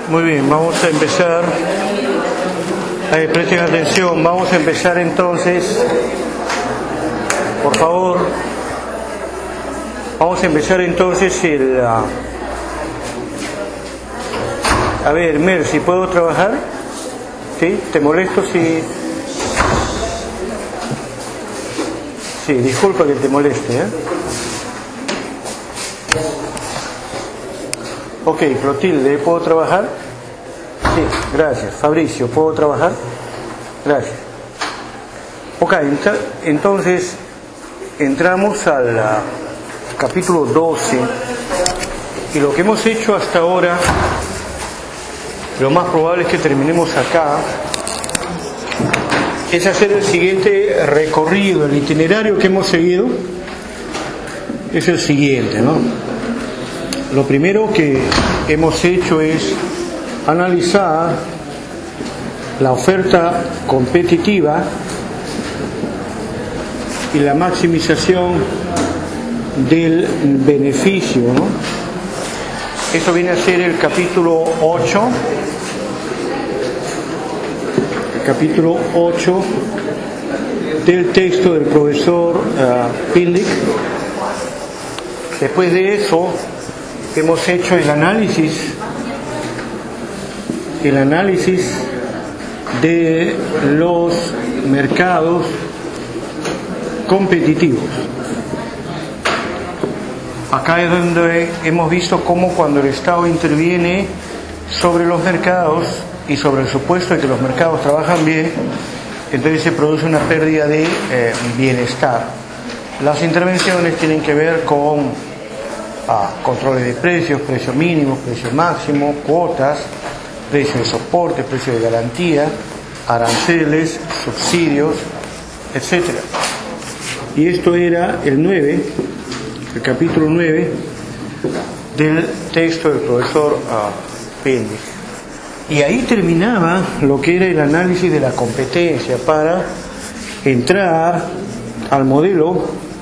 Muy bien, vamos a empezar. Presten atención, vamos a empezar entonces. Por favor, vamos a empezar entonces a ver, Mercy, ¿puedo trabajar? ¿Sí? ¿Te molesto si...? Sí, disculpa que te moleste, Ok, Clotilde, ¿puedo trabajar? Sí, gracias. Fabricio, ¿puedo trabajar? Gracias. Ok, entonces entramos al capítulo 12 y lo que hemos hecho hasta ahora, lo más probable es que terminemos acá, es hacer el siguiente recorrido. El itinerario que hemos seguido es el siguiente, ¿no? Lo primero que hemos hecho es analizar la oferta competitiva y la maximización del beneficio, ¿no? Esto viene a ser el capítulo 8. El capítulo 8 del texto del profesor Pindick. Después de eso hemos hecho el análisis de los mercados competitivos. Acá es donde hemos visto cómo cuando el Estado interviene sobre los mercados y sobre el supuesto de que los mercados trabajan bien, entonces se produce una pérdida de bienestar. Las intervenciones tienen que ver con controles de precios, precio mínimo, precio máximo, cuotas, precio de soporte, precio de garantía, aranceles, subsidios, etc. Y esto era el 9, el capítulo 9 del texto del profesor Pindick. Y ahí terminaba lo que era el análisis de la competencia para entrar al modelo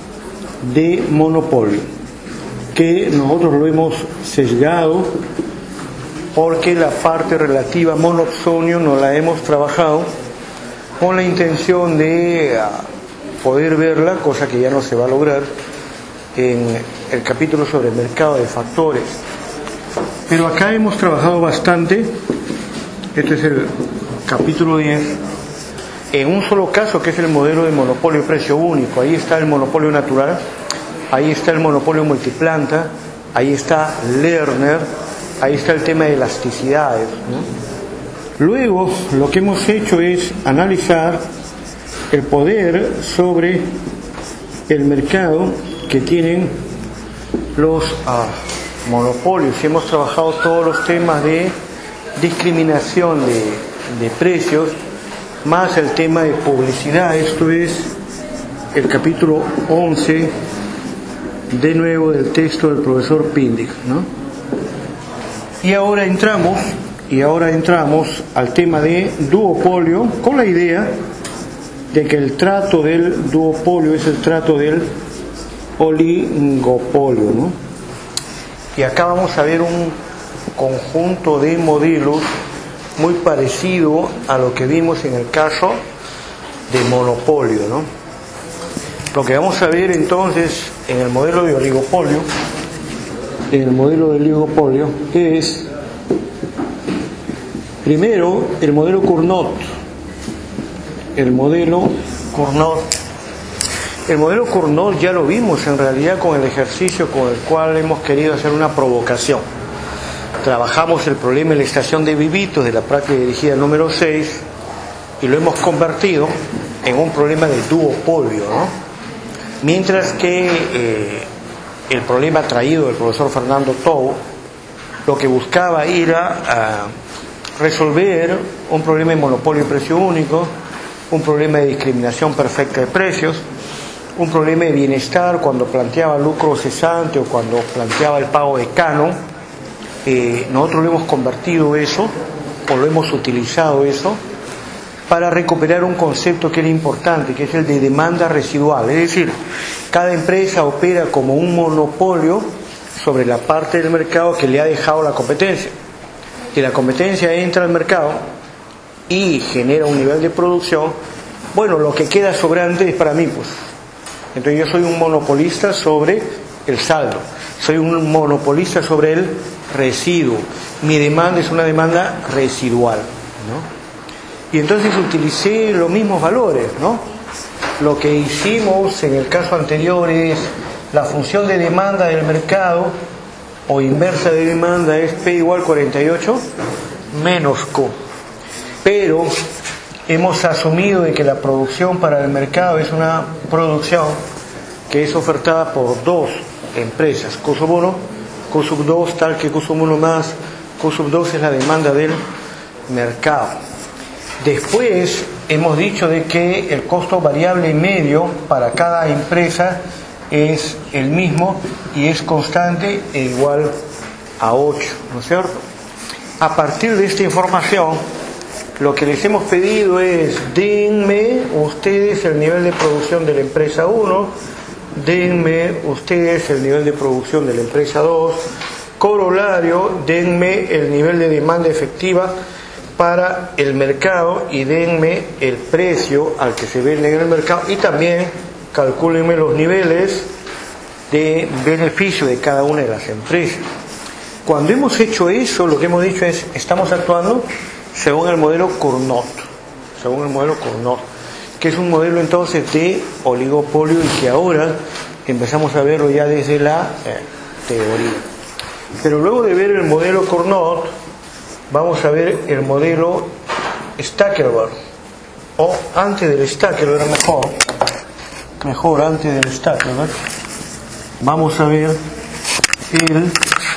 de monopolio, que nosotros lo hemos sesgado porque la parte relativa a monopsonio no la hemos trabajado con la intención de poder verla, cosa que ya no se va a lograr en el capítulo sobre el mercado de factores. Pero acá hemos trabajado bastante. Este es el capítulo 10 en un solo caso, que es el modelo de monopolio de precio único. Ahí está el monopolio natural, ahí está el monopolio multiplanta, ahí está Lerner, ahí está el tema de elasticidades, ¿no? Luego lo que hemos hecho es analizar el poder sobre el mercado que tienen los monopolios, y hemos trabajado todos los temas de discriminación de precios, más el tema de publicidad. Esto es el capítulo 11 de nuevo del texto del profesor Pindick, ¿no? Y ahora entramos al tema de duopolio, con la idea de que el trato del duopolio es el trato del oligopolio, ¿no? Y acá vamos a ver un conjunto de modelos muy parecido a lo que vimos en el caso de monopolio, ¿no? Lo que vamos a ver entonces en el modelo de oligopolio, es primero el modelo Cournot. El modelo Cournot ya lo vimos en realidad con el ejercicio con el cual hemos querido hacer una provocación. Trabajamos el problema de la estación de Vivitos de la práctica dirigida número 6 y lo hemos convertido en un problema de duopolio, ¿no? Mientras que el problema traído del profesor Fernando Tou lo que buscaba era resolver un problema de monopolio de precio único, un problema de discriminación perfecta de precios, un problema de bienestar cuando planteaba lucro cesante o cuando planteaba el pago de canon. Nosotros lo hemos convertido eso, o lo hemos utilizado eso, para recuperar un concepto que era importante, que es el de demanda residual. Es decir, cada empresa opera como un monopolio sobre la parte del mercado que le ha dejado la competencia. y la competencia entra al mercado y genera un nivel de producción, bueno, lo que queda sobrante es para mí, pues. Entonces yo soy un monopolista sobre el saldo, soy un monopolista sobre el residuo. Mi demanda es una demanda residual, ¿no? Y entonces utilicé los mismos valores, ¿no? Lo que hicimos en el caso anterior es la función de demanda del mercado o inversa de demanda es P igual 48 menos Q. Pero hemos asumido de que la producción para el mercado es una producción que es ofertada por dos empresas, Q sub 1, Q sub 2, tal que Q sub 1 más Q sub 2 es la demanda del mercado. Después hemos dicho de que el costo variable medio para cada empresa es el mismo y es constante e igual a 8, ¿no es cierto? A partir de esta información, lo que les hemos pedido es, denme ustedes el nivel de producción de la empresa 1, denme ustedes el nivel de producción de la empresa 2, corolario, denme el nivel de demanda efectiva para el mercado y denme el precio al que se vende en el mercado y también calcúlenme los niveles de beneficio de cada una de las empresas. Cuando hemos hecho eso, lo que hemos dicho es, estamos actuando según el modelo Cournot, que es un modelo entonces de oligopolio y que ahora empezamos a verlo ya desde la teoría. Pero luego de ver el modelo Cournot, vamos a ver el modelo Stackelberg, o antes del Stackelberg, mejor antes del Stackelberg, vamos a ver el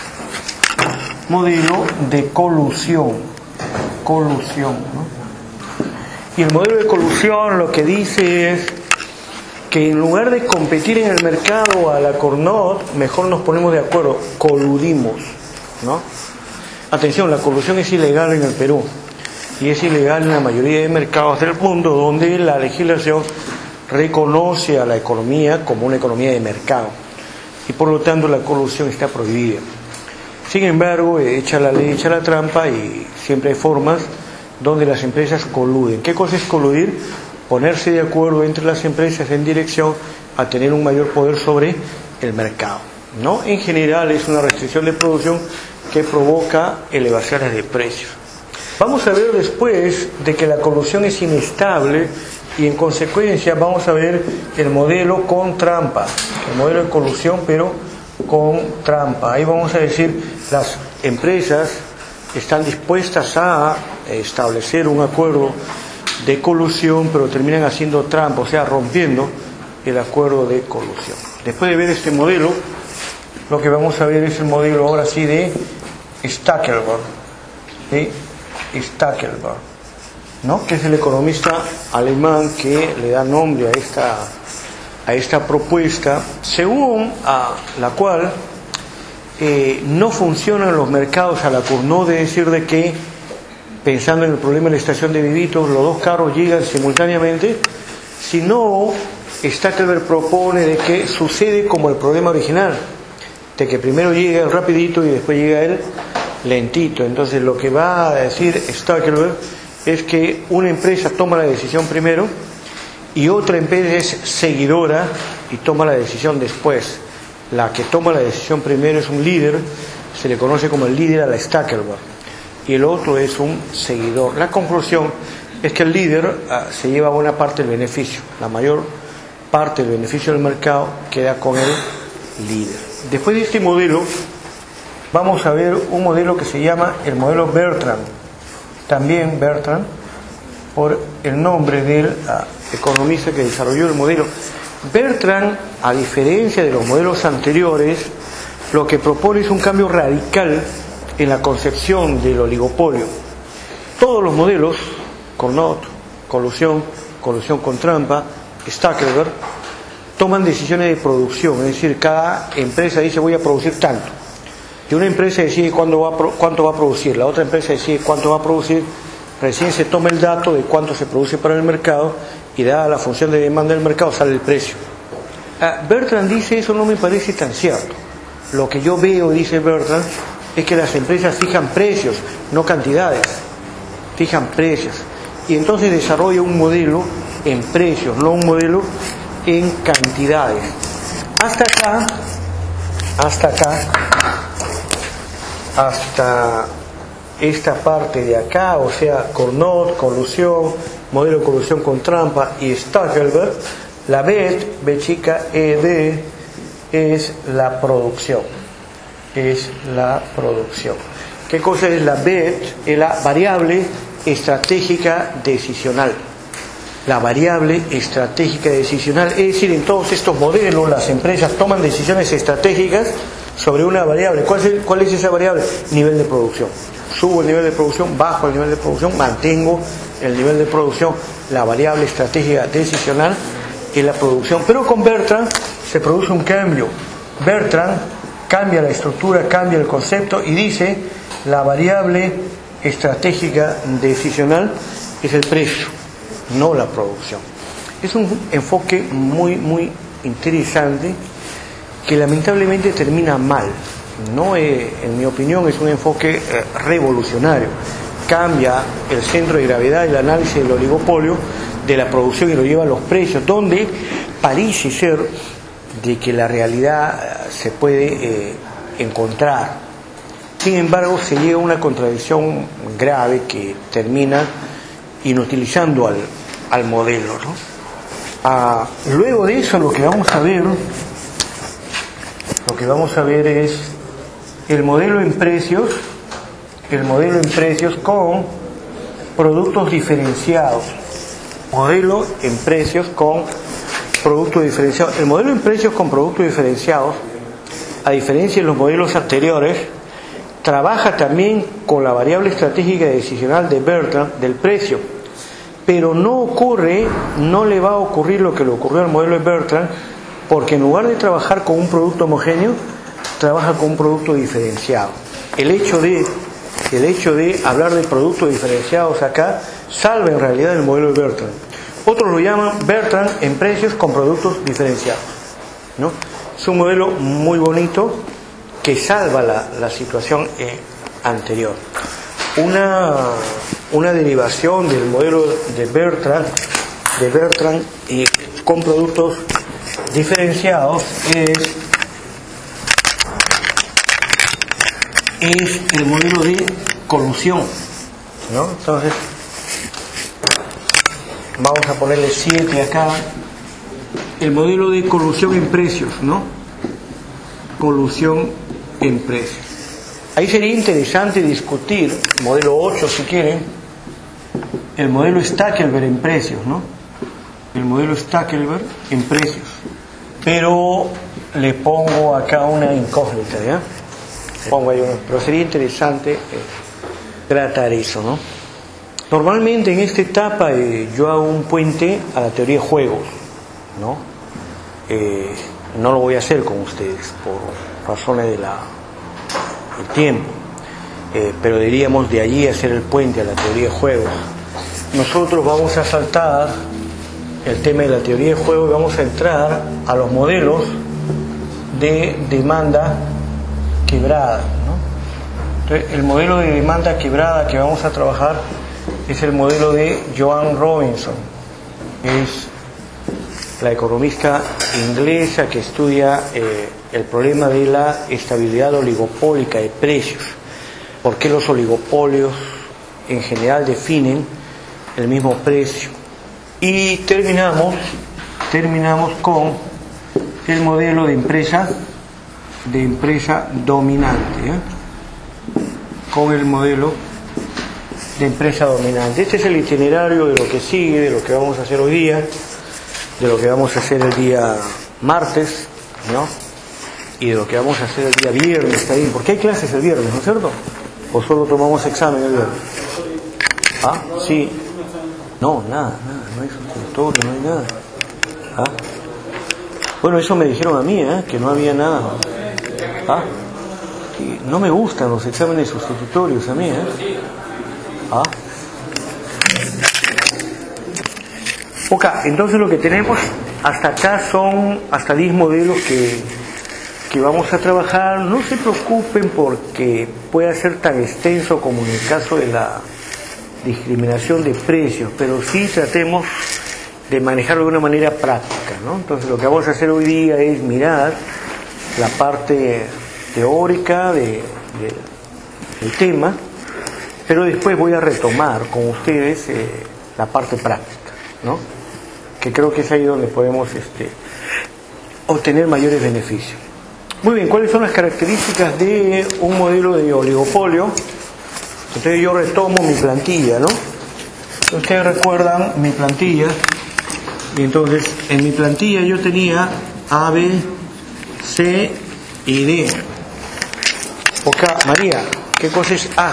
modelo de colusión, ¿no? Y el modelo de colusión lo que dice es que en lugar de competir en el mercado a la Cournot, mejor nos ponemos de acuerdo, coludimos, ¿no? Atención, la colusión es ilegal en el Perú y es ilegal en la mayoría de mercados del mundo donde la legislación reconoce a la economía como una economía de mercado y por lo tanto la colusión está prohibida. Sin embargo, echa la ley, echa la trampa y siempre hay formas donde las empresas coluden. ¿Qué cosa es coludir? Ponerse de acuerdo entre las empresas en dirección a tener un mayor poder sobre el mercado, ¿no? En general es una restricción de producción que provoca elevaciones de precios. Vamos a ver después de que la colusión es inestable y en consecuencia vamos a ver el modelo con trampa, el modelo de colusión pero con trampa. Ahí vamos a decir, las empresas están dispuestas a establecer un acuerdo de colusión pero terminan haciendo trampa, o sea, rompiendo el acuerdo de colusión. Después de ver este modelo, lo que vamos a ver es el modelo ahora sí de Stackelberg, ¿no? Que es el economista alemán que le da nombre a esta propuesta, según a la cual no funcionan los mercados a la Cournot, de decir de que, pensando en el problema de la estación de Vivitos, los dos carros llegan simultáneamente, sino Stackelberg propone de que sucede como el problema original, de que primero llega el rapidito y después llega el lentito. Entonces lo que va a decir Stackelberg es que una empresa toma la decisión primero y otra empresa es seguidora y toma la decisión después. La que toma la decisión primero es un líder, se le conoce como el líder a la Stackelberg, y el otro es un seguidor. La conclusión es que el líder se lleva buena parte del beneficio, la mayor parte del beneficio del mercado queda con el líder. Después de este modelo vamos a ver un modelo que se llama el modelo Bertrand, también Bertrand por el nombre del economista que desarrolló el modelo. Bertrand, a diferencia de los modelos anteriores, lo que propone es un cambio radical en la concepción del oligopolio. Todos los modelos, Cournot, colusión con trampa, Stackelberg, toman decisiones de producción, es decir, cada empresa dice voy a producir tanto. Y una empresa decide cuánto va a producir, la otra empresa decide cuánto va a producir, recién se toma el dato de cuánto se produce para el mercado y dada la función de demanda del mercado sale el precio. Bertrand dice, eso no me parece tan cierto. Lo que yo veo, dice Bertrand, es que las empresas fijan precios, no cantidades, fijan precios. Y entonces desarrolla un modelo en precios, no un modelo en cantidades. Hasta esta parte de acá, o sea, Cournot, colusión, modelo de colusión con trampa y Stackelberg, la BET, B chica, ED, es la producción. Es la producción. ¿Qué cosa es la BET? Es la variable estratégica decisional. La variable estratégica decisional, es decir, en todos estos modelos las empresas toman decisiones estratégicas sobre una variable. ¿Cuál es esa variable? Nivel de producción. Subo el nivel de producción, bajo el nivel de producción, mantengo el nivel de producción. La variable estratégica decisional es la producción. Pero con Bertrand se produce un cambio. Bertrand cambia la estructura, cambia el concepto y dice la variable estratégica decisional es el precio, no la producción. Es un enfoque muy interesante que lamentablemente termina mal. No en mi opinión es un enfoque revolucionario. Cambia el centro de gravedad del análisis del oligopolio de la producción y lo lleva a los precios, donde parece ser de que la realidad se puede encontrar. Sin embargo, se llega a una contradicción grave que termina inutilizando al modelo, ¿no? Luego de eso lo que vamos a ver es el modelo en precios con productos diferenciados. Modelo en precios con productos diferenciados. El modelo en precios con productos diferenciados, a diferencia de los modelos anteriores, trabaja también con la variable estratégica decisional de Bertrand del precio, pero no le va a ocurrir lo que le ocurrió al modelo de Bertrand, porque en lugar de trabajar con un producto homogéneo, trabaja con un producto diferenciado. El hecho de hablar de productos diferenciados acá salva en realidad el modelo de Bertrand. Otros lo llaman Bertrand en precios con productos diferenciados, ¿no? Es un modelo muy bonito que salva la situación anterior. Una derivación del modelo de Bertrand con productos diferenciados es el modelo de colusión, ¿no? Entonces vamos a ponerle 7 acá. El modelo de colusión en precios, ¿no? Colusión en precios. Ahí sería interesante discutir, modelo 8 si quieren, el modelo Stackelberg en precios, ¿no? El modelo Stackelberg en precios. Pero le pongo acá una incógnita, ¿ya? Pero sería interesante tratar eso, ¿no? Normalmente en esta etapa yo hago un puente a la teoría de juegos, ¿no? No lo voy a hacer con ustedes por razones del tiempo, pero diríamos de allí hacer el puente a la teoría de juegos. Nosotros vamos a saltar el tema de la teoría de juegos y vamos a entrar a los modelos de demanda quebrada, ¿no? Entonces, el modelo de demanda quebrada que vamos a trabajar es el modelo de Joan Robinson, que es la economista inglesa que estudia el problema de la estabilidad oligopólica de precios. ¿Por qué los oligopolios en general definen el mismo precio? Y terminamos con el modelo de empresa dominante, con el modelo de empresa dominante. Este es el itinerario de lo que sigue, de lo que vamos a hacer hoy día, de lo que vamos a hacer el día martes, ¿no? Y de lo que vamos a hacer el día viernes también, porque hay clases el viernes, ¿no es cierto? ¿O solo tomamos examen el viernes? ¿Ah? Sí. No, nada, no hay sustitutorio, no hay nada. ¿Ah? Bueno, eso me dijeron a mí, que no había nada. ¿Ah? Y no me gustan los exámenes sustitutorios a mí, ¿Ah? Ok, entonces lo que tenemos hasta acá son hasta 10 modelos que vamos a trabajar. No se preocupen porque pueda ser tan extenso como en el caso de la discriminación de precios, pero sí tratemos de manejarlo de una manera práctica, ¿no? Entonces lo que vamos a hacer hoy día es mirar la parte teórica del tema, pero después voy a retomar con ustedes la parte práctica, ¿no? Que creo que es ahí donde podemos obtener mayores beneficios. Muy bien, ¿cuáles son las características de un modelo de oligopolio? Entonces yo retomo mi plantilla, ¿no? Ustedes recuerdan mi plantilla, y entonces en mi plantilla yo tenía A, B, C y D. Ok, María, ¿qué cosa es A?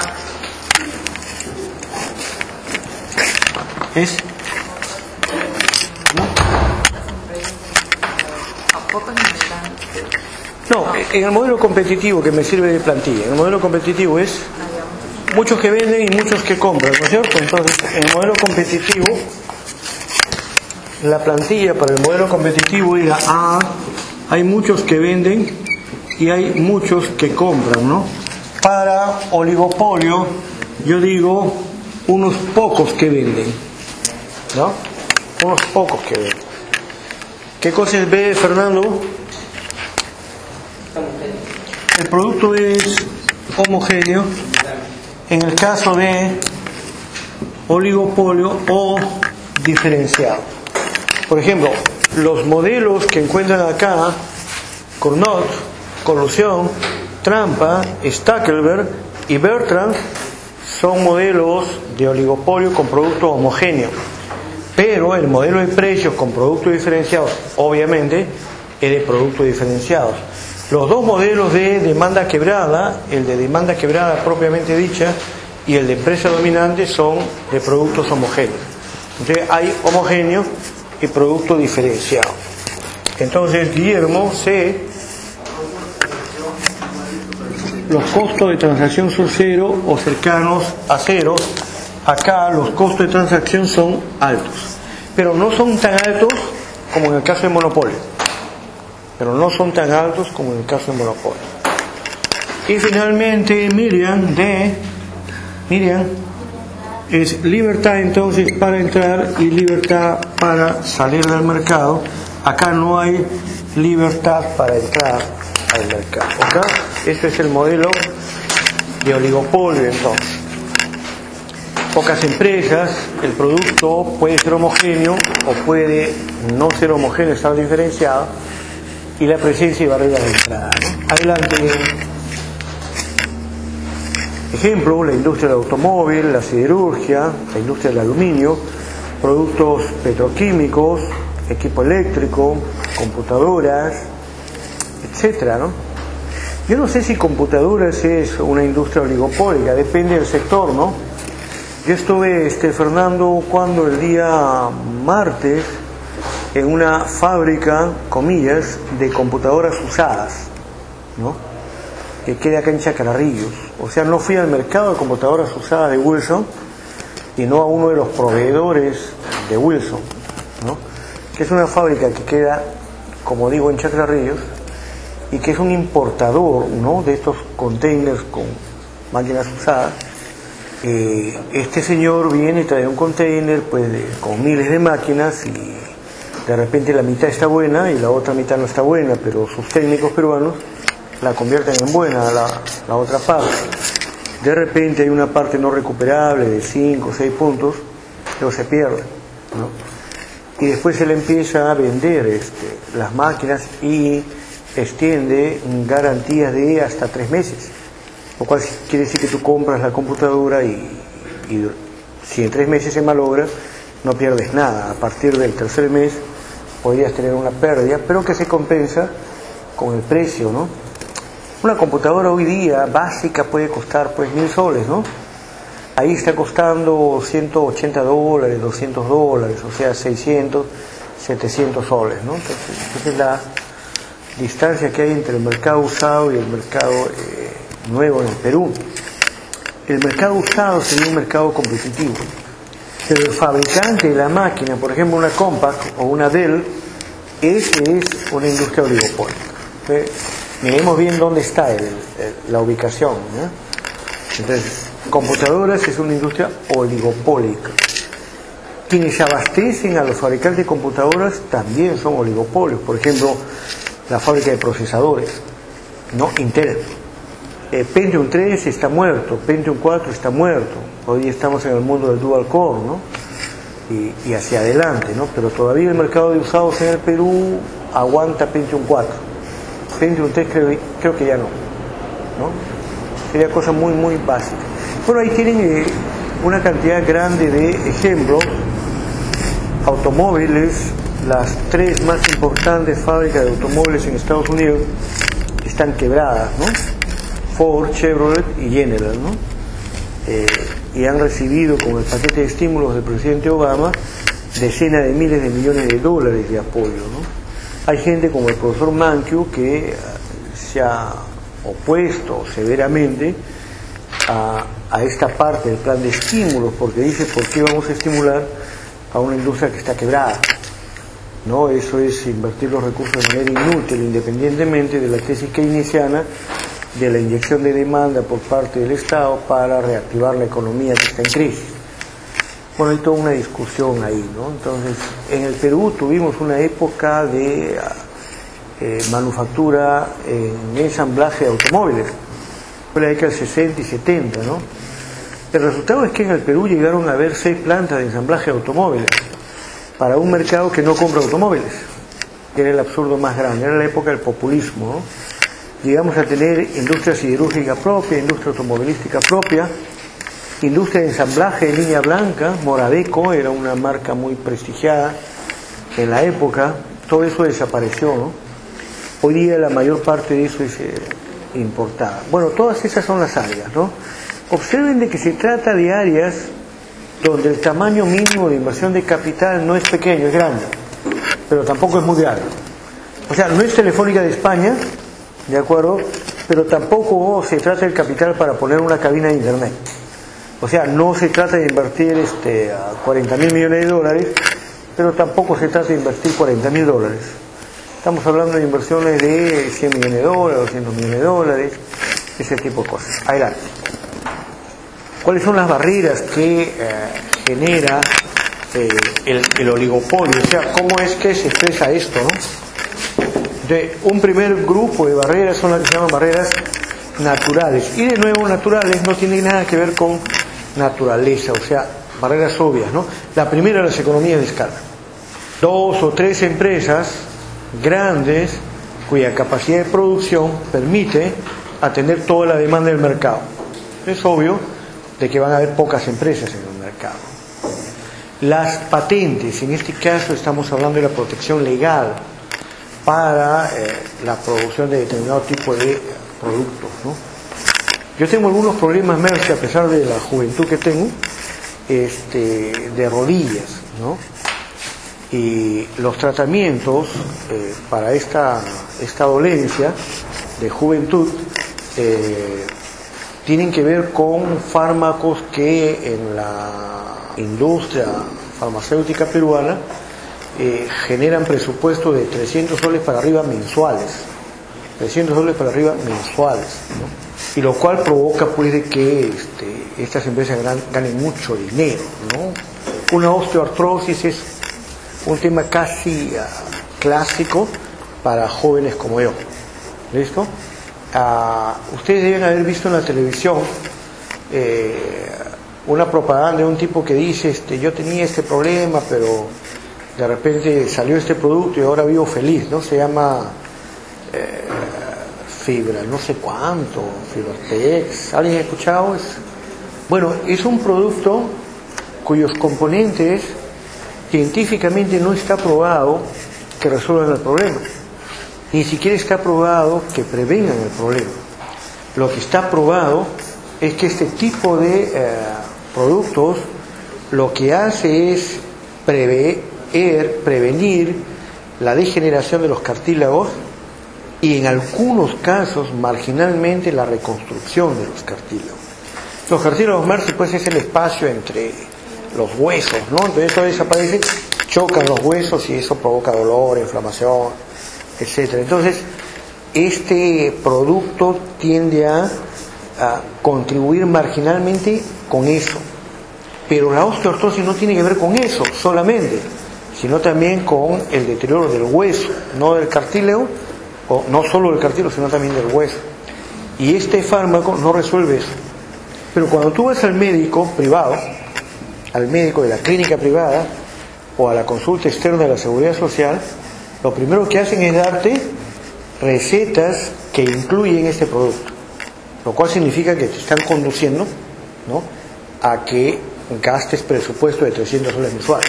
¿Es? No, en el modelo competitivo que me sirve de plantilla, en el modelo competitivo es muchos que venden y muchos que compran, ¿no es cierto? Entonces, en el modelo competitivo, la plantilla para el modelo competitivo era A, hay muchos que venden y hay muchos que compran, ¿no? Para oligopolio, yo digo unos pocos que venden, ¿no? Unos pocos que venden. ¿Qué cosa es B, Fernando? El producto es homogéneo en el caso de oligopolio o diferenciado. Por ejemplo, los modelos que encuentran acá, Cournot, Colusion, Trampa, Stackelberg y Bertrand, son modelos de oligopolio con producto homogéneo. Pero el modelo de precios con productos diferenciados, obviamente, es de productos diferenciados. Los dos modelos de demanda quebrada, el de demanda quebrada propiamente dicha y el de empresa dominante, son de productos homogéneos. Entonces hay homogéneo y producto diferenciado. Entonces, Guillermo, C, los costos de transacción son cero o cercanos a cero. Acá los costos de transacción son altos, pero no son tan altos como en el caso de monopolio. Y finalmente Miriam, D, Miriam, es libertad entonces para entrar y libertad para salir del mercado. Acá no hay libertad para entrar al mercado. ¿Okay? Este es el modelo de oligopolio entonces. Pocas empresas, el producto puede ser homogéneo o puede no ser homogéneo, estar diferenciado, y la presencia y barrera de entrada, ¿no? Adelante. Ejemplo, la industria del automóvil, la siderurgia, la industria del aluminio, productos petroquímicos, equipo eléctrico, computadoras, etcétera, ¿no? Yo no sé si computadoras es una industria oligopólica, depende del sector, ¿no? Yo estuve, Fernando, cuando el día martes en una fábrica, comillas, de computadoras usadas, ¿no? Que queda acá en Chacarrillos. O sea, no fui al mercado de computadoras usadas de Wilson y no a uno de los proveedores de Wilson, ¿no? Que es una fábrica que queda, como digo, en Chacarrillos y que es un importador, ¿no?, de estos containers con máquinas usadas. Este señor viene y trae un container pues con miles de máquinas y de repente la mitad está buena y la otra mitad no está buena, pero sus técnicos peruanos la convierten en buena la otra parte. De repente hay una parte no recuperable de 5 o 6 puntos, pero se pierde, ¿no? Y después se le empieza a vender las máquinas y extiende garantías de hasta 3 meses, lo cual quiere decir que tú compras la computadora y si en 3 meses se malogra, no pierdes nada. A partir del tercer mes podrías tener una pérdida, pero que se compensa con el precio, ¿no? Una computadora hoy día básica puede costar pues 1.000 soles, ¿no? Ahí está costando $180, $200, o sea 600, 700 soles, ¿no? Entonces, esa es la distancia que hay entre el mercado usado y el mercado nuevo en el Perú. El mercado usado sería un mercado competitivo, pero el fabricante de la máquina, por ejemplo una Compaq o una Dell, ese es una industria oligopólica. miremos bien dónde está la ubicación, ¿no? Entonces, computadoras es una industria oligopólica. Quienes abastecen a los fabricantes de computadoras también son oligopolios. Por ejemplo, la fábrica de procesadores, ¿no? Intel. Pentium 3 está muerto, Pentium 4 está muerto. Hoy estamos en el mundo del dual core, ¿no? Y hacia adelante, ¿no? Pero todavía el mercado de usados en el Perú aguanta Pentium 4. Pentium 3 creo que ya no, ¿no? Sería cosa muy, muy básica. Bueno, ahí tienen una cantidad grande de ejemplos. Automóviles, las 3 más importantes fábricas de automóviles en Estados Unidos están quebradas, ¿no? Ford, Chevrolet y General, ¿no? Y han recibido con el paquete de estímulos del presidente Obama decenas de miles de millones de dólares de apoyo, ¿no? Hay gente como el profesor Mankiw que se ha opuesto severamente a esta parte del plan de estímulos, porque dice: ¿por qué vamos a estimular a una industria que está quebrada? ¿No? Eso es invertir los recursos de manera inútil, independientemente de la tesis keynesiana de la inyección de demanda por parte del Estado para reactivar la economía que está en crisis. Bueno, hay toda una discusión ahí, ¿no? Entonces, en el Perú tuvimos una época de manufactura en ensamblaje de automóviles, fue la década del 60 y 70, ¿no? El resultado es que en el Perú llegaron a haber 6 plantas de ensamblaje de automóviles para un mercado que no compra automóviles, que era el absurdo más grande, era la época del populismo, ¿no? Llegamos a tener industria siderúrgica propia, industria automovilística propia, industria de ensamblaje de línea blanca. Moradeco era una marca muy prestigiada en la época. Todo eso desapareció, ¿no? Hoy día la mayor parte de eso es importada. Bueno, todas esas son las áreas, ¿no? Observen de que se trata de áreas donde el tamaño mínimo de inversión de capital no es pequeño, es grande, pero tampoco es muy grande. O sea, no es Telefónica de España, ¿de acuerdo? Pero tampoco se trata del capital para poner una cabina de internet. O sea, no se trata de invertir 40.000 millones de dólares, pero tampoco se trata de invertir 40.000 dólares. Estamos hablando de inversiones de 100 millones de dólares, 200 millones de dólares, ese tipo de cosas. Adelante. ¿Cuáles son las barreras que genera el oligopolio? O sea, ¿cómo es que se expresa esto, no? Entonces, un primer grupo de barreras son las que se llaman barreras naturales. Y de nuevo, naturales no tienen nada que ver con naturaleza, o sea, barreras obvias, ¿no? La primera, las economías de escala. 2 o 3 empresas grandes cuya capacidad de producción permite atender toda la demanda del mercado. Es obvio de que van a haber pocas empresas en el mercado. Las patentes, en este caso estamos hablando de la protección legal para la producción de determinado tipo de productos, ¿no? Yo tengo algunos problemas, Mercy, a pesar de la juventud que tengo, de rodillas, ¿no? Y los tratamientos para esta dolencia de juventud tienen que ver con fármacos que en la industria farmacéutica peruana generan presupuestos de 300 soles para arriba mensuales. 300 soles para arriba mensuales, ¿no? Y lo cual provoca pues de que estas empresas ganen mucho dinero, ¿no? Una osteoartrosis es un tema casi clásico para jóvenes como yo. ¿Listo? Ustedes deben haber visto en la televisión una propaganda de un tipo que dice, yo tenía este problema, pero de repente salió este producto y ahora vivo feliz, ¿no? Se llama fibra, no sé cuánto, Fibertex. ¿Alguien ha escuchado eso? Bueno, es un producto cuyos componentes científicamente no está probado que resuelvan el problema. Ni siquiera está probado que prevengan el problema. Lo que está probado es que este tipo de productos lo que hace es prevenir la degeneración de los cartílagos y en algunos casos marginalmente la reconstrucción de los cartílagos. Los cartílagos, Mercy, pues es el espacio entre los huesos, ¿no? Entonces eso desaparece, chocan los huesos y eso provoca dolor, inflamación, etcétera. Entonces, este producto tiende a contribuir marginalmente con eso. Pero la osteoartrosis no tiene que ver con eso solamente, sino también con el deterioro del hueso, no del cartílago, o no solo del cartílago, sino también del hueso. Y este fármaco no resuelve eso. Pero cuando tú vas al médico privado, al médico de la clínica privada, o a la consulta externa de la Seguridad Social, lo primero que hacen es darte recetas que incluyen este producto, lo cual significa que te están conduciendo, ¿no?, a que gastes presupuesto de 300 soles mensuales.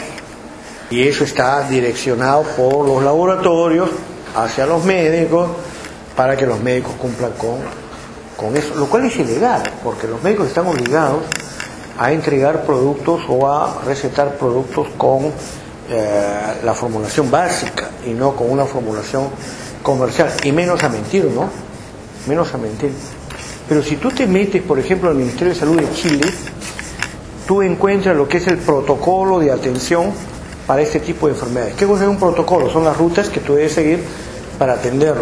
Y eso está direccionado por los laboratorios hacia los médicos para que los médicos cumplan con eso, lo cual es ilegal, porque los médicos están obligados a entregar productos o a recetar productos con la formulación básica y no con una formulación comercial, y menos a mentir, ¿no? Menos a mentir. Pero si tú te metes, por ejemplo, al Ministerio de Salud de Chile, tú encuentras lo que es el protocolo de atención para este tipo de enfermedades. ¿Qué cosa es un protocolo? Son las rutas que tú debes seguir para atenderlo.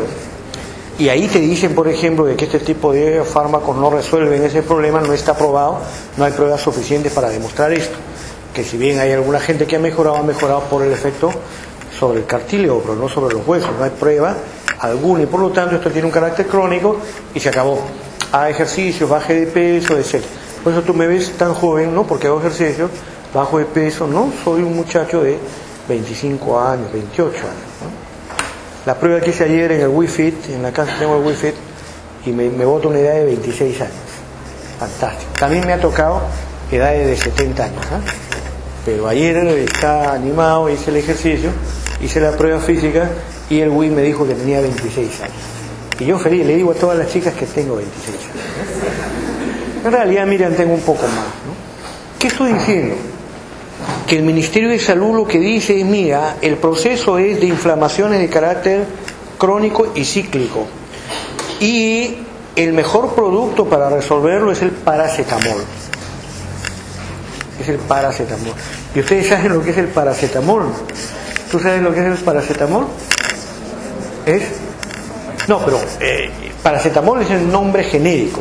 Y ahí te dicen, por ejemplo, de que este tipo de fármacos no resuelven ese problema, no está probado, no hay pruebas suficientes para demostrar esto. Que si bien hay alguna gente que ha mejorado por el efecto sobre el cartílago, pero no sobre los huesos, no hay prueba alguna, y por lo tanto esto tiene un carácter crónico y se acabó. Haga ejercicio, baje de peso, etc. Por eso tú me ves tan joven, ¿no? Porque hago ejercicio, bajo de peso, ¿no? Soy un muchacho de 25 años, 28 años, ¿no? La prueba que hice ayer en el Wii Fit, en la casa tengo el Wii Fit, y me boto una edad de 26 años. Fantástico. También me ha tocado edades de 70 años, ¿eh? Pero ayer estaba animado, hice el ejercicio, hice la prueba física y el Wii me dijo que tenía 26 años. Y yo feliz, le digo a todas las chicas que tengo 26 años, ¿no? En realidad, miren, tengo un poco más, ¿no? ¿Qué estoy diciendo? Que el Ministerio de Salud lo que dice es, mira, el proceso es de inflamaciones de carácter crónico y cíclico, y el mejor producto para resolverlo es el paracetamol. Es el paracetamol. ¿Y ustedes saben lo que es el paracetamol? ¿Tú sabes lo que es el paracetamol? No, pero paracetamol es el nombre genérico.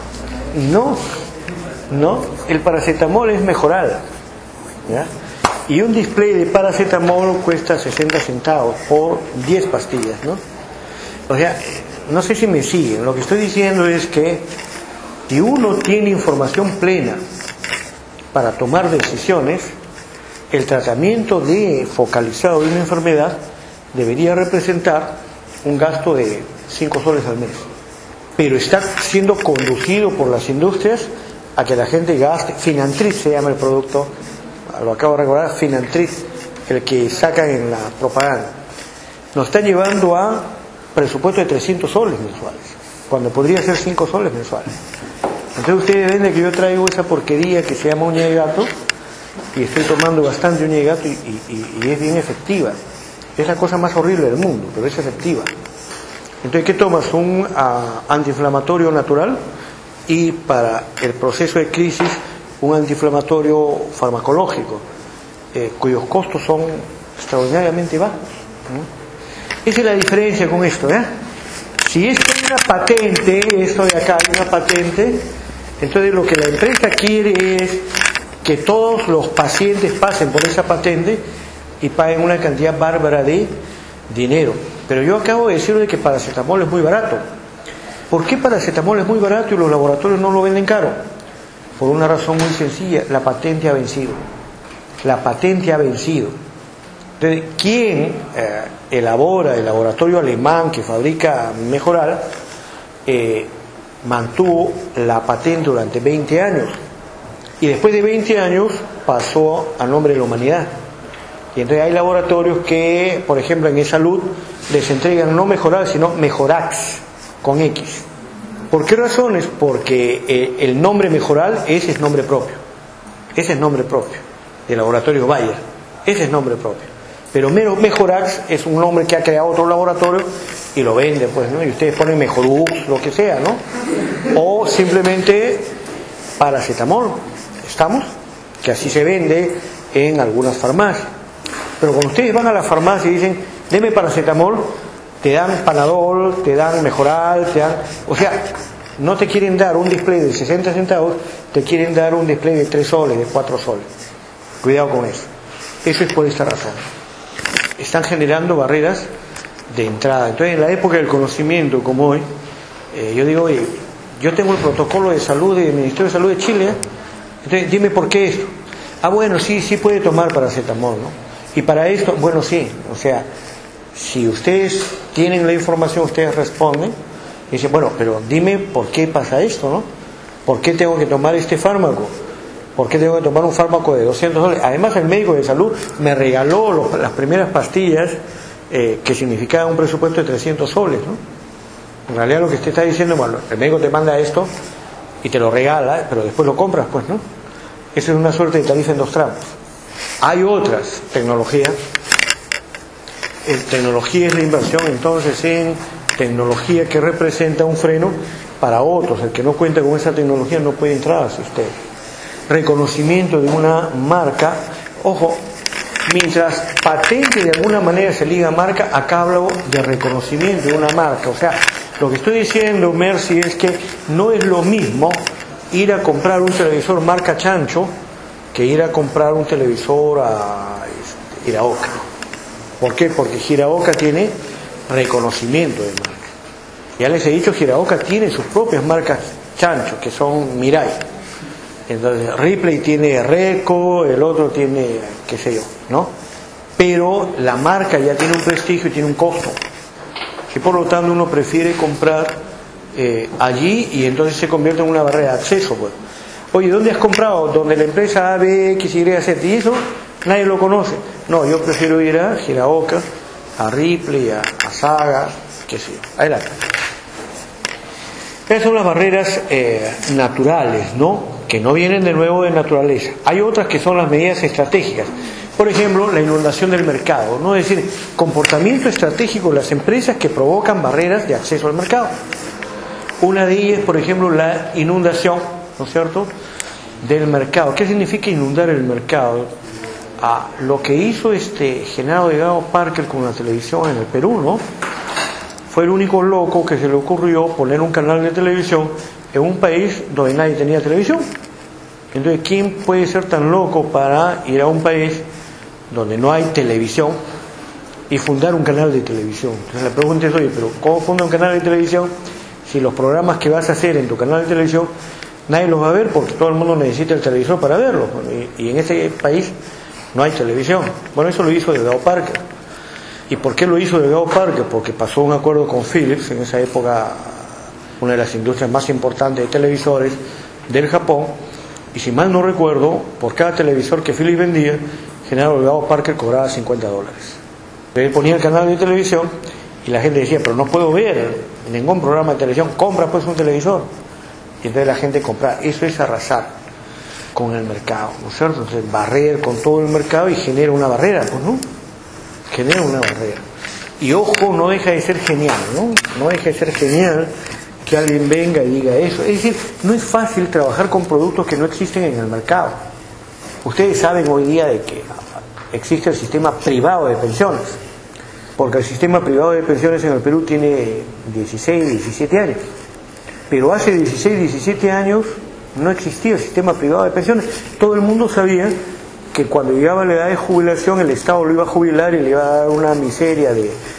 No, el paracetamol es Mejoral, ¿ya? Y un display de paracetamol cuesta 60 centavos por 10 pastillas, ¿no? O sea, no sé si me siguen. Lo que estoy diciendo es que si uno tiene información plena para tomar decisiones, el tratamiento focalizado de una enfermedad debería representar un gasto de 5 soles al mes. Pero está siendo conducido por las industrias a que la gente gaste. Finantris se llama el producto, lo acabo de recordar, Finantris, el que sacan en la propaganda. Nos está llevando a presupuesto de 300 soles mensuales, cuando podría ser 5 soles mensuales. Entonces ustedes ven que yo traigo esa porquería que se llama uña de gato, y estoy tomando bastante uña de gato y es bien efectiva. Es la cosa más horrible del mundo, pero es efectiva. Entonces, ¿qué tomas? Un antiinflamatorio natural, y para el proceso de crisis un antiinflamatorio farmacológico, cuyos costos son extraordinariamente bajos, ¿no? Esa es la diferencia con esto, ¿eh? Si esto es una patente, esto de acá es una patente, entonces lo que la empresa quiere es que todos los pacientes pasen por esa patente y paguen una cantidad bárbara de dinero. Pero yo acabo de decirle que paracetamol es muy barato. ¿Por qué paracetamol es muy barato y los laboratorios no lo venden caro? Por una razón muy sencilla: la patente ha vencido. La patente ha vencido. Entonces, ¿quién elabora? El laboratorio alemán que fabrica Mejoral mantuvo la patente durante 20 años, y después de 20 años pasó a nombre de la humanidad. Y entonces hay laboratorios que, por ejemplo, en E-Salud les entregan no Mejoral, sino Mejorax, con X. ¿Por qué razones? Porque el nombre Mejoral, ese es nombre propio. Ese es nombre propio del laboratorio Bayer. Ese es nombre propio. Pero Mejorax es un nombre que ha creado otro laboratorio y lo vende, pues, ¿no? Y ustedes ponen Mejorux, lo que sea, ¿no? O simplemente paracetamol. ¿Estamos? Que así se vende en algunas farmacias. Pero cuando ustedes van a la farmacia y dicen, deme paracetamol, te dan Panadol, te dan Mejoral, o sea, no te quieren dar un display de 60 centavos, te quieren dar un display de 3 soles, de 4 soles. Cuidado con eso. Eso es por esta razón. Están generando barreras de entrada. Entonces, en la época del conocimiento, como hoy, yo digo, oye, yo tengo el protocolo de salud del Ministerio de Salud de Chile, entonces dime por qué esto. Ah, bueno, sí puede tomar paracetamol, ¿no? Y para esto, bueno, sí, o sea, si ustedes tienen la información, ustedes responden, y dicen, bueno, pero dime por qué pasa esto, ¿no? ¿Por qué tengo que tomar este fármaco? ¿Por qué tengo que tomar un fármaco de 200 soles? Además, el médico de salud me regaló las primeras pastillas que significaban un presupuesto de 300 soles, ¿no? En realidad lo que usted está diciendo, bueno, el médico te manda esto y te lo regala, pero después lo compras, pues, ¿no? Eso es una suerte de tarifa en 2 tramos. Hay otras tecnologías. Tecnología es la inversión entonces en tecnología que representa un freno para otros. El que no cuenta con esa tecnología no puede entrar a su usted. Reconocimiento de una marca. Ojo, mientras patente de alguna manera se liga a marca, acá hablo de reconocimiento de una marca. O sea, lo que estoy diciendo, Mercy, es que no es lo mismo ir a comprar un televisor marca Chancho que ir a comprar un televisor a Hiraoka. ¿Por qué? Porque Hiraoka tiene reconocimiento de marca. Ya les he dicho, Hiraoka tiene sus propias marcas Chancho, que son Mirai. Entonces, Ripley tiene Reco, el otro tiene, qué sé yo, ¿no? Pero la marca ya tiene un prestigio y tiene un costo. Y por lo tanto uno prefiere comprar allí y entonces se convierte en una barrera de acceso, pues. Oye, ¿dónde has comprado? Donde la empresa A, B, X, Y, Z, y eso nadie lo conoce. No, yo prefiero ir a Hiraoka, a Ripley, a Saga, qué sé yo. Adelante. Esas son las barreras naturales, ¿no? Que no vienen de nuevo de naturaleza. Hay otras que son las medidas estratégicas. Por ejemplo, la inundación del mercado, ¿no? Es decir, comportamiento estratégico de las empresas que provocan barreras de acceso al mercado. Una de ellas, por ejemplo, la inundación, ¿no es cierto?, del mercado. ¿Qué significa inundar el mercado? Lo que hizo Genaro Delgado Parker con la televisión en el Perú, ¿no? Fue el único loco que se le ocurrió poner un canal de televisión en un país donde nadie tenía televisión. Entonces, ¿quién puede ser tan loco para ir a un país donde no hay televisión y fundar un canal de televisión? Entonces la pregunta es, oye, pero ¿cómo funda un canal de televisión si los programas que vas a hacer en tu canal de televisión nadie los va a ver porque todo el mundo necesita el televisor para verlos? Y en ese país no hay televisión. Bueno, eso lo hizo Delgado Parker. ¿Y por qué lo hizo Delgado Parker? Porque pasó un acuerdo con Philips, en esa época una de las industrias más importantes de televisores del Japón, y si mal no recuerdo, por cada televisor que Philips vendía, Genaro Delgado Parker cobraba $50. Él ponía el canal de televisión y la gente decía, pero no puedo ver ningún programa de televisión, compra pues un televisor. Y entonces la gente compraba. Eso es arrasar con el mercado, ¿no es cierto? Entonces barrer con todo el mercado y genera una barrera, pues, ¿no? Genera una barrera. Y ojo, no deja de ser genial, ¿no? No deja de ser genial que alguien venga y diga eso. Es decir, no es fácil trabajar con productos que no existen en el mercado. Ustedes saben hoy día de que existe el sistema privado de pensiones, porque el sistema privado de pensiones en el Perú tiene 16, 17 años. Pero hace 16, 17 años no existía el sistema privado de pensiones. Todo el mundo sabía que cuando llegaba la edad de jubilación el Estado lo iba a jubilar y le iba a dar una miseria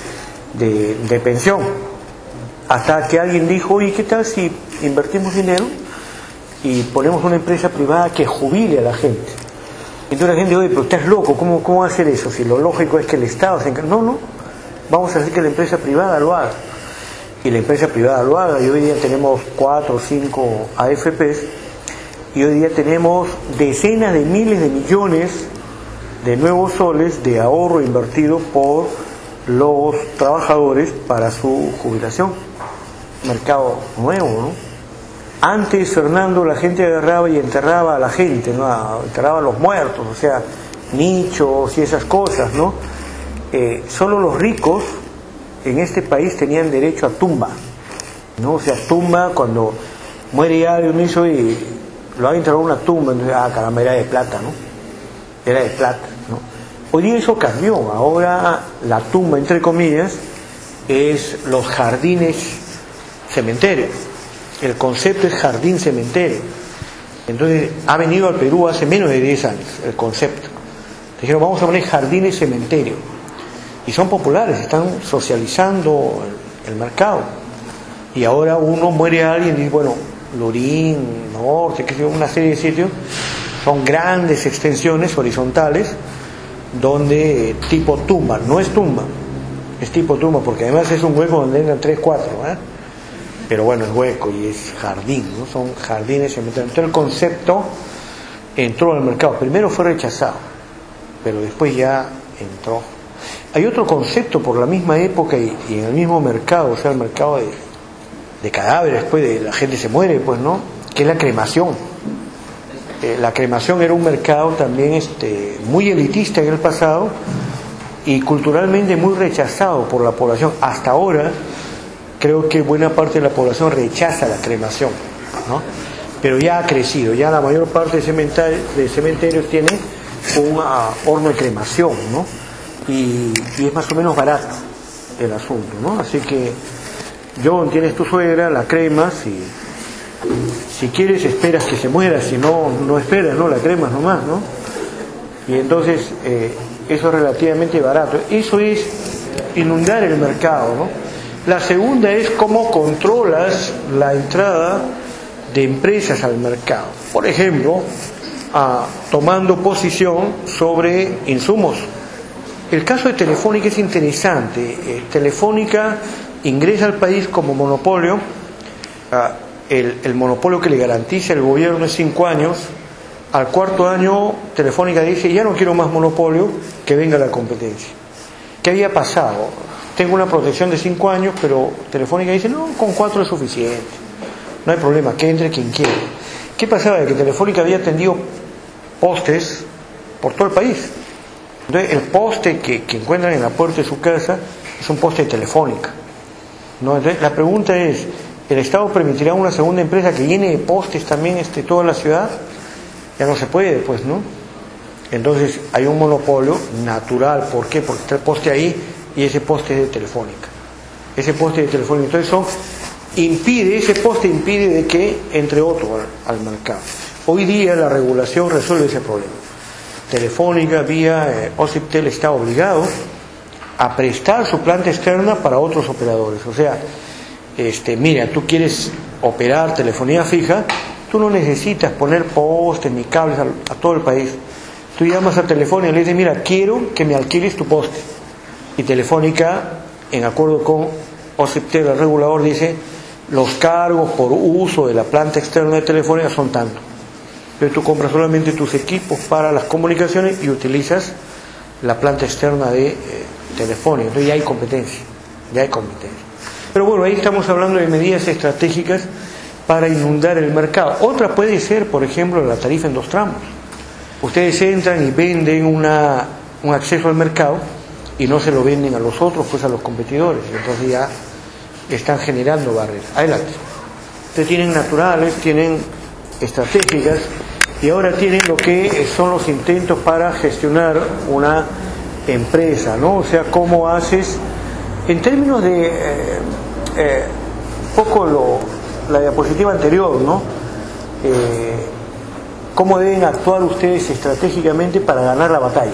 de pensión. Hasta que alguien dijo, oye, ¿qué tal si invertimos dinero y ponemos una empresa privada que jubile a la gente? Entonces la gente, oye, pero estás loco, ¿cómo va a hacer eso? Si lo lógico es que el Estado se encargue. No, vamos a hacer que la empresa privada lo haga. Y la empresa privada lo haga, y hoy día tenemos 4 o 5 AFPs, y hoy día tenemos decenas de miles de millones de nuevos soles de ahorro invertido por los trabajadores para su jubilación. Mercado nuevo, ¿no? Antes, Fernando, la gente agarraba y enterraba a la gente, ¿no? Enterraba a los muertos, o sea, nichos y esas cosas, ¿no? Solo los ricos en este país tenían derecho a tumba, ¿no? O sea, tumba, cuando muere alguien, uno hizo y lo han enterrado en una tumba, entonces, caramba, era de plata, ¿no? Era de plata, ¿no? Hoy día eso cambió, ahora la tumba, entre comillas, es los jardines cementerio. El concepto es jardín cementerio. Entonces ha venido al Perú hace menos de 10 años el concepto. Dijeron, vamos a poner jardines cementerio. Y son populares, están socializando el mercado. Y ahora uno muere a alguien y dice, bueno, Lurín, Norte, que una serie de sitios, son grandes extensiones horizontales donde tipo tumba, no es tumba, es tipo tumba, porque además es un hueco donde entran 3, 4, pero bueno, es hueco y es jardín, ¿no? Son jardines cementerios. Entonces el concepto entró al mercado. Primero fue rechazado, pero después ya entró. Hay otro concepto por la misma época y en el mismo mercado, o sea, el mercado de cadáveres, después de la gente se muere, pues, ¿no? Que es la cremación. La cremación era un mercado también muy elitista en el pasado y culturalmente muy rechazado por la población. Hasta ahora creo que buena parte de la población rechaza la cremación, ¿no? Pero ya ha crecido, ya la mayor parte de cementerios tiene un horno de cremación, ¿no? Y es más o menos barato el asunto, ¿no? Así que, John, tienes tu suegra, la cremas y si quieres esperas que se muera, si no, no esperas, ¿no? La cremas nomás, ¿no? Y entonces eso es relativamente barato. Eso es inundar el mercado, ¿no? La segunda es cómo controlas la entrada de empresas al mercado. Por ejemplo, tomando posición sobre insumos. El caso de Telefónica es interesante. Telefónica ingresa al país como monopolio. El monopolio que le garantiza el gobierno es 5 años. Al cuarto año Telefónica dice, ya no quiero más monopolio, que venga la competencia. ¿Qué había pasado? Tengo una protección de 5 años, pero Telefónica dice, no, con 4 es suficiente, no hay problema, que entre quien quiera. ¿Qué pasaba? Que Telefónica había tendido postes por todo el país. Entonces el poste que encuentran en la puerta de su casa es un poste de Telefónica, ¿no? Entonces la pregunta es, ¿el Estado permitirá una segunda empresa que llene de postes también toda la ciudad? Ya no se puede, pues, ¿no? Entonces hay un monopolio natural. ¿Por qué? Porque está el poste ahí y ese poste es de Telefónica. Ese poste es de Telefónica. Entonces ese poste impide de que entre otro al mercado. Hoy día la regulación resuelve ese problema. Telefónica vía OCIPTEL está obligado a prestar su planta externa para otros operadores. O sea, mira, tú quieres operar telefonía fija, tú no necesitas poner postes ni cables a todo el país. Tú llamas a Telefónica y le dices, mira, quiero que me alquiles tu poste. Y Telefónica, en acuerdo con OCIPTEL, el regulador, dice, los cargos por uso de la planta externa de Telefónica son tanto. Entonces tú compras solamente tus equipos para las comunicaciones y utilizas la planta externa de Telefónica. Entonces ya hay competencia, Pero bueno, ahí estamos hablando de medidas estratégicas para inundar el mercado. Otra puede ser, por ejemplo, la tarifa en 2 tramos. Ustedes entran y venden un acceso al mercado y no se lo venden a los otros, pues a los competidores. Entonces ya están generando barreras. Adelante. Ustedes tienen naturales, tienen estratégicas y ahora tienen lo que son los intentos para gestionar una empresa, ¿no? O sea, cómo haces, en términos de la diapositiva anterior, ¿no? ¿Cómo deben actuar ustedes estratégicamente para ganar la batalla?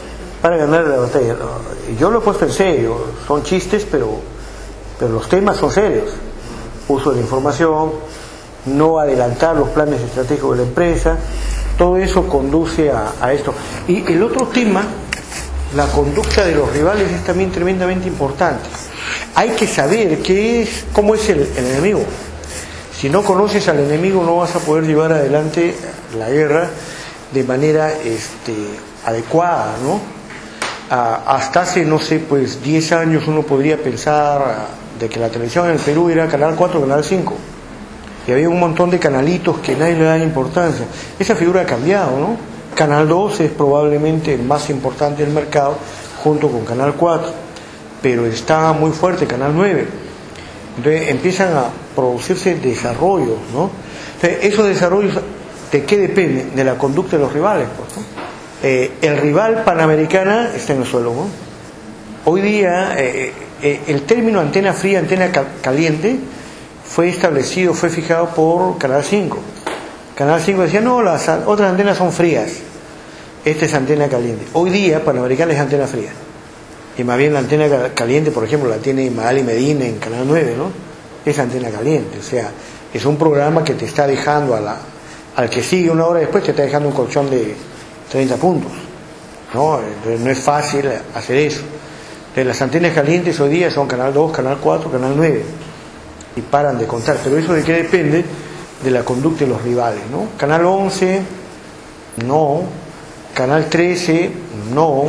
Yo lo he puesto en serio, son chistes, pero los temas son serios. Uso de la información, no adelantar los planes estratégicos de la empresa, todo eso conduce a esto. Y el otro tema, la conducta de los rivales, es también tremendamente importante. Hay que saber cómo es el enemigo. Si no conoces al enemigo no vas a poder llevar adelante la guerra de manera adecuada, ¿no? Hasta hace, no sé, 10 años uno podría pensar de que la televisión en el Perú era Canal 4, Canal 5. Y había un montón de canalitos que nadie le da importancia. Esa figura ha cambiado, ¿no? Canal 2 es probablemente el más importante del mercado, junto con Canal 4. Pero está muy fuerte Canal 9. Entonces empiezan a producirse desarrollos, ¿no? Entonces, esos desarrollos, ¿de qué dependen? De la conducta de los rivales, pues, ¿no? El rival Panamericana está en el suelo, ¿no? Hoy día el término antena fría, antena caliente fue establecido, fue fijado por Canal 5. Canal 5 decía, no, las otras antenas son frías, esta es antena caliente. Hoy día Panamericana es antena fría, y más bien la antena caliente, por ejemplo, la tiene Magali Medina en Canal 9, ¿no? Es antena caliente, o sea, es un programa que te está dejando al que sigue una hora después, te está dejando un colchón de 30 puntos, ¿no? Entonces no es fácil hacer eso. Entonces, las antenas calientes hoy día son Canal 2, Canal 4, Canal 9, y paran de contar, pero eso de qué depende de la conducta de los rivales, ¿no? Canal 11, no. Canal 13, no.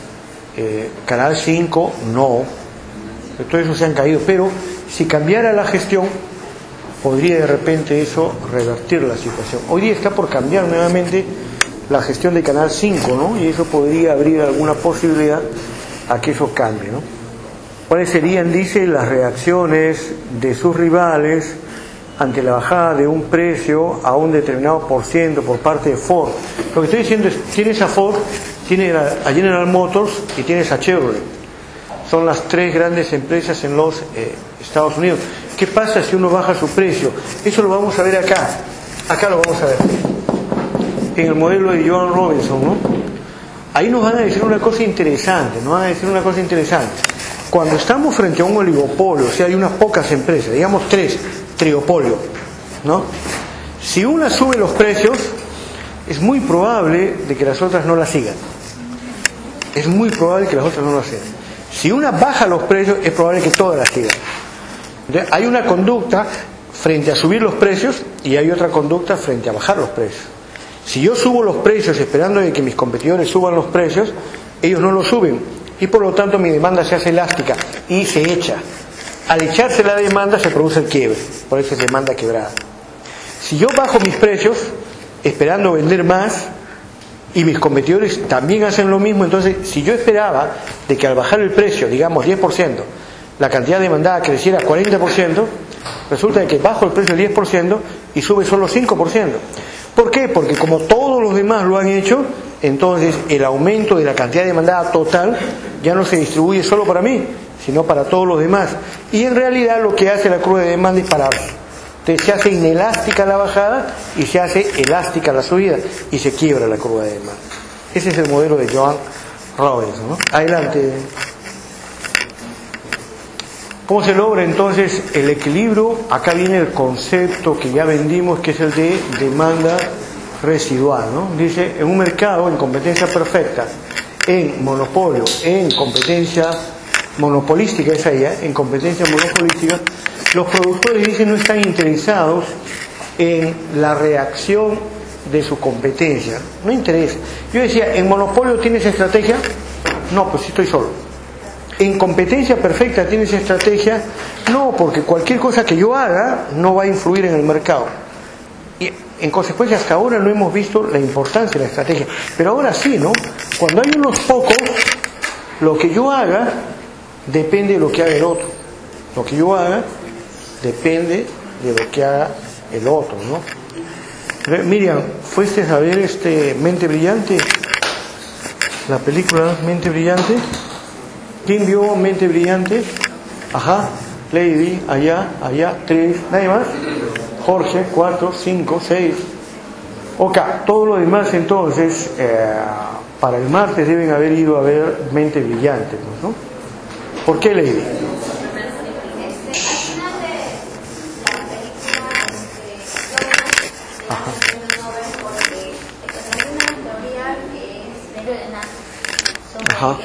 Canal 5, no. Todo eso se han caído, pero si cambiara la gestión, podría de repente eso revertir la situación. Hoy día está por cambiar nuevamente la gestión de Canal 5, ¿no? Y eso podría abrir alguna posibilidad a que eso cambie, ¿no? ¿Cuáles serían, dice, las reacciones de sus rivales ante la bajada de un precio a un determinado % por parte de Ford? Lo que estoy diciendo es, tienes a Ford, tienes a General Motors y tienes a Chevrolet. Son las tres grandes empresas en los Estados Unidos. ¿Qué pasa si uno baja su precio? Eso lo vamos a ver acá. Acá lo vamos a ver. En el modelo de Joan Robinson, ¿no? Ahí nos van a decir una cosa interesante, Cuando estamos frente a un oligopolio, o sea, hay unas pocas empresas, digamos tres, triopolio, ¿no? Si una sube los precios, es muy probable de que las otras no la sigan. Es muy probable que las otras no la sigan. Si una baja los precios, es probable que todas las sigan. Entonces, hay una conducta frente a subir los precios y hay otra conducta frente a bajar los precios. Si yo subo los precios esperando de que mis competidores suban los precios, ellos no los suben y por lo tanto mi demanda se hace elástica y se echa. Al echarse la demanda se produce el quiebre, por eso es demanda quebrada. Si yo bajo mis precios esperando vender más y mis competidores también hacen lo mismo, entonces si yo esperaba de que al bajar el precio, digamos 10%, la cantidad demandada creciera 40%, resulta de que bajo el precio del 10% y sube solo 5%. ¿Por qué? Porque como todos los demás lo han hecho, entonces el aumento de la cantidad demandada total ya no se distribuye solo para mí, sino para todos los demás. Y en realidad lo que hace la curva de demanda es pararse. Entonces se hace inelástica la bajada y se hace elástica la subida y se quiebra la curva de demanda. Ese es el modelo de Joan Robinson, ¿no? Adelante. ¿Cómo se logra entonces el equilibrio? Acá viene el concepto que ya vendimos, que es el de demanda residual, ¿no? Dice, en un mercado en competencia perfecta, en monopolio, en competencia monopolística, esa ya, en competencia monopolística, los productores, dicen, no están interesados en la reacción de su competencia, no interesa. Yo decía, ¿en monopolio tienes estrategia? No, pues sí estoy solo. ¿En competencia perfecta tienes estrategia? No, porque cualquier cosa que yo haga no va a influir en el mercado. Y en consecuencia hasta ahora no hemos visto la importancia de la estrategia. Pero ahora sí, ¿no? Cuando hay unos pocos, lo que yo haga depende de lo que haga el otro. Lo que yo haga depende de lo que haga el otro, ¿no? Miriam, ¿fuiste a ver Mente Brillante? La película Mente Brillante. ¿Quién vio Mente Brillante? Ajá, Lady, allá, 3, ¿nadie más? Jorge, 4, 5, 6. Ok, todo lo demás entonces, para el martes deben haber ido a ver Mente Brillante, ¿no? ¿Por qué, Lady? Ajá. Ajá.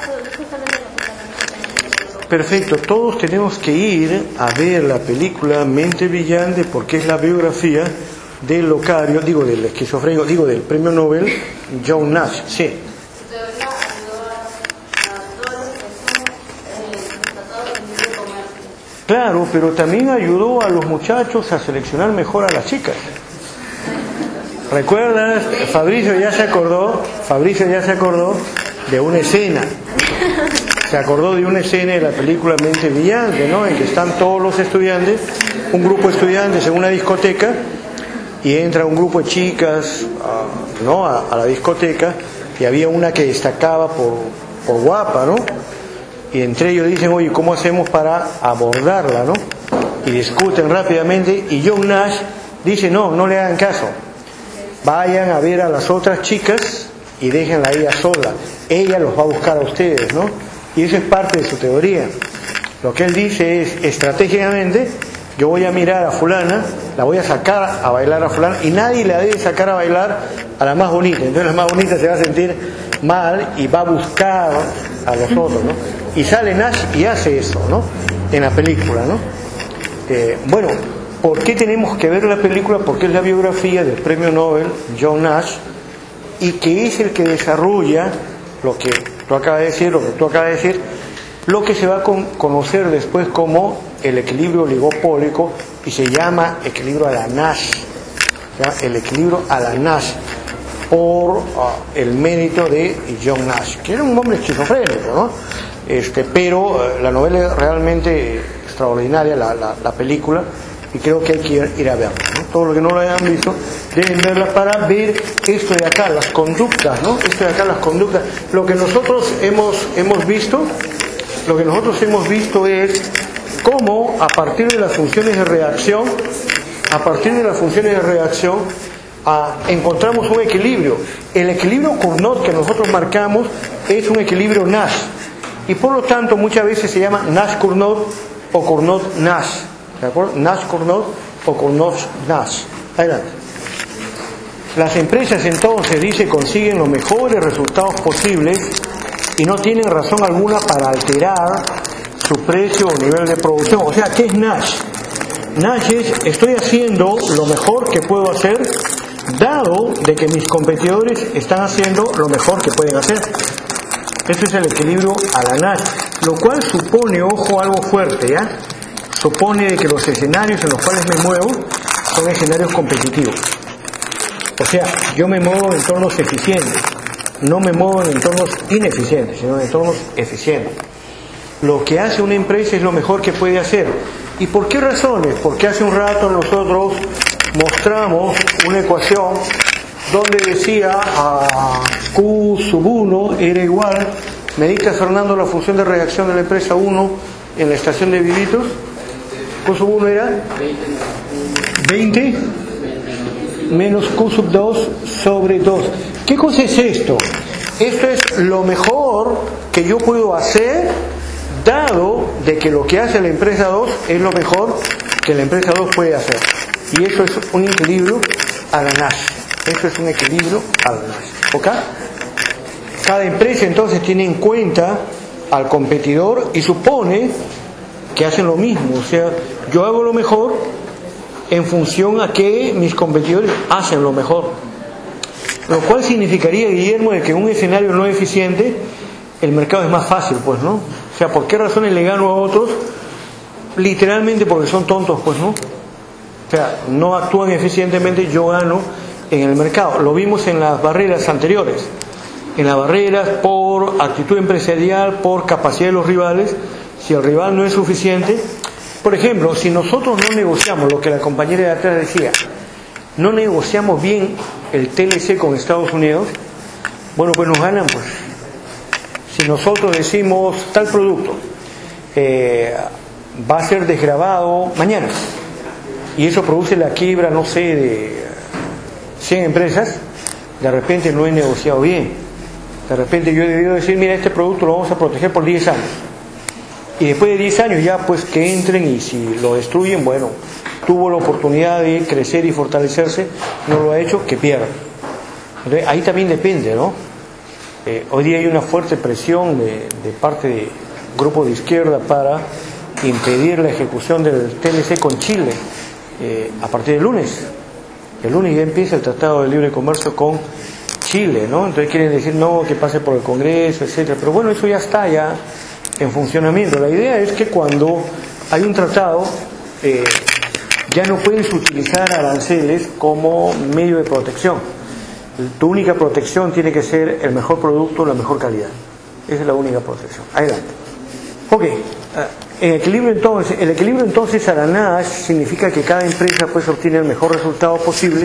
Perfecto, todos tenemos que ir a ver la película Mente Brillante porque es la biografía del locario, digo del esquizofrénico, digo del premio Nobel John Nash, sí. Claro, pero también ayudó a los muchachos a seleccionar mejor a las chicas. ¿Recuerdas? Fabricio ya se acordó de una escena. Se acordó de una escena de la película Mente Brillante, ¿no? En que están todos los estudiantes, un grupo de estudiantes en una discoteca, y entra un grupo de chicas, ¿no? a la discoteca, y había una que destacaba por guapa, ¿no? y entre ellos dicen, oye, ¿cómo hacemos para abordarla, no? Y discuten rápidamente, y John Nash dice, no le hagan caso, vayan a ver a las otras chicas y déjenla a ella sola, ella los va a buscar a ustedes, ¿no? Y eso es parte de su teoría. Lo que él dice es, estratégicamente, yo voy a mirar a fulana, la voy a sacar a bailar a fulana, y nadie la debe sacar a bailar a la más bonita. Entonces la más bonita se va a sentir mal y va a buscar a los otros, ¿no? Y sale Nash y hace eso, ¿no? En la película, ¿no? Bueno, ¿por qué tenemos que ver la película? Porque es la biografía del premio Nobel John Nash, y que es el que desarrolla lo que tú acabas de decir, lo que se va a conocer después como el equilibrio oligopólico, y se llama equilibrio a la Nash, ¿ya? El equilibrio a la Nash, por el mérito de John Nash, que era un hombre esquizofrénico, ¿no? Pero la novela es realmente extraordinaria, la película, y creo que hay que ir a verla, ¿no? Todos los que no lo hayan visto deben verla para ver esto de acá, las conductas, ¿no? Esto de acá, las conductas. Lo que nosotros hemos visto es cómo a partir de las funciones de reacción, encontramos un equilibrio. El equilibrio Cournot que nosotros marcamos es un equilibrio Nash, y por lo tanto muchas veces se llama Nash-Cournot o Cournot-Nash, ¿de acuerdo? Nash-Cournot o Cournot-Nash. Adelante. Las empresas entonces, dice, consiguen los mejores resultados posibles y no tienen razón alguna para alterar su precio o nivel de producción. O sea, ¿qué es Nash? Nash es, estoy haciendo lo mejor que puedo hacer, dado de que mis competidores están haciendo lo mejor que pueden hacer. Ese es el equilibrio a la Nash, lo cual supone, ojo, algo fuerte, ¿ya? Supone que los escenarios en los cuales me muevo son escenarios competitivos. O sea, yo me muevo en entornos eficientes, no me muevo en entornos ineficientes, sino en entornos eficientes. Lo que hace una empresa es lo mejor que puede hacer. ¿Y por qué razones? Porque hace un rato nosotros mostramos una ecuación donde decía Q sub 1 era igual, ¿me dictas, Fernando, la función de reacción de la empresa 1 en la estación de Vivitos? Q sub 1 era 20 menos Q sub 2 sobre 2. ¿Qué cosa es esto? Esto es lo mejor que yo puedo hacer, dado de que lo que hace la empresa 2 es lo mejor que la empresa 2 puede hacer. Y eso es un equilibrio a la Nash. Eso es un equilibrio a la Nash. ¿Ok? Cada empresa entonces tiene en cuenta al competidor y supone que hacen lo mismo. O sea, yo hago lo mejor en función a que mis competidores hacen lo mejor. Lo cual significaría, Guillermo, de que en un escenario no eficiente el mercado es más fácil, pues, ¿no? O sea, ¿por qué razones le gano a otros? Literalmente porque son tontos, pues, ¿no? O sea, no actúan eficientemente, yo gano en el mercado. Lo vimos en las barreras anteriores. En las barreras por actitud empresarial, por capacidad de los rivales. Si el rival no es suficiente, por ejemplo, si nosotros no negociamos, lo que la compañera de atrás decía, no negociamos bien el TLC con Estados Unidos, bueno, pues nos ganan, pues. Si nosotros decimos tal producto va a ser desgravado mañana, y eso produce la quiebra, no sé, de 100 empresas, de repente no he negociado bien. De repente yo he debido decir, mira, este producto lo vamos a proteger por 10 años. Y después de 10 años ya pues que entren, y si lo destruyen, bueno, tuvo la oportunidad de crecer y fortalecerse, no lo ha hecho, que pierda. Entonces ahí también depende, ¿no? Hoy día hay una fuerte presión de parte del grupo de izquierda para impedir la ejecución del TLC con Chile a partir del lunes. El lunes ya empieza el Tratado de Libre Comercio con Chile, ¿no? Entonces quieren decir no, que pase por el Congreso, etcétera. Pero bueno, eso ya está ya en funcionamiento. La idea es que cuando hay un tratado ya no puedes utilizar aranceles como medio de protección. Tu única protección tiene que ser el mejor producto, la mejor calidad. Esa es la única protección. Adelante. Ok. El equilibrio entonces a la Nash significa que cada empresa pues obtiene el mejor resultado posible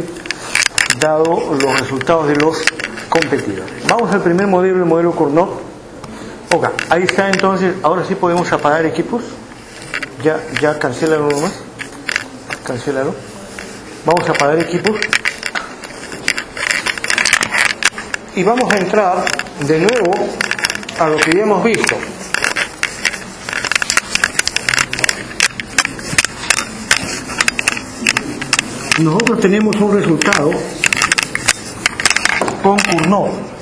dado los resultados de los competidores. Vamos al primer modelo, el modelo Cournot. Ok, ahí está entonces, ahora sí podemos apagar equipos. Ya cancélalo nomás. Cancélalo. Vamos a apagar equipos. Y vamos a entrar de nuevo a lo que ya hemos visto. Nosotros tenemos un resultado con Cournot.